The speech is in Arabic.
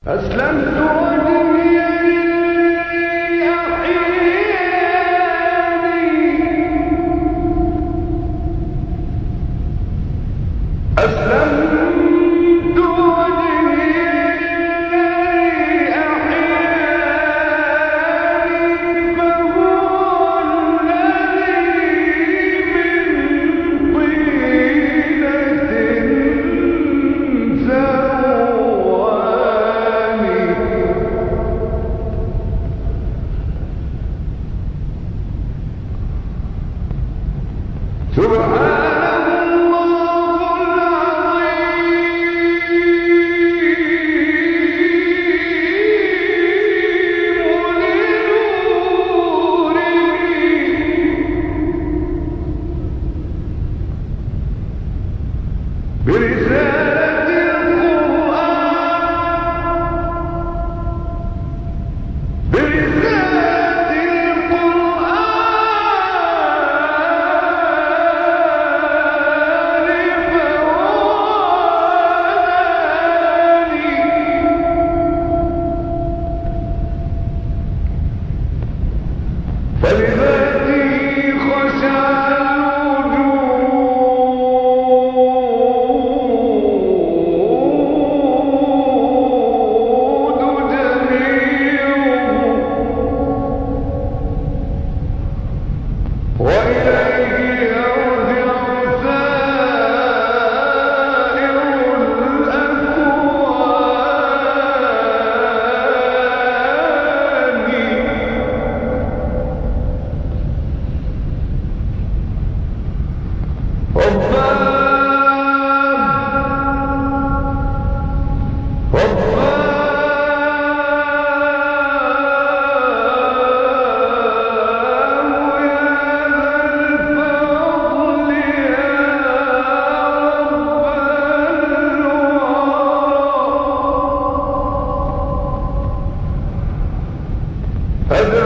أسلمت وجهي لأحياني أسلمت وجهي لأحياني فهو الذي من طينة سواني سبحان الله العظيم لنوره برسالة القرآن برسالة فلذاته خشع الوجود جميعهم وإليه يرجع سائر الأكوان رباه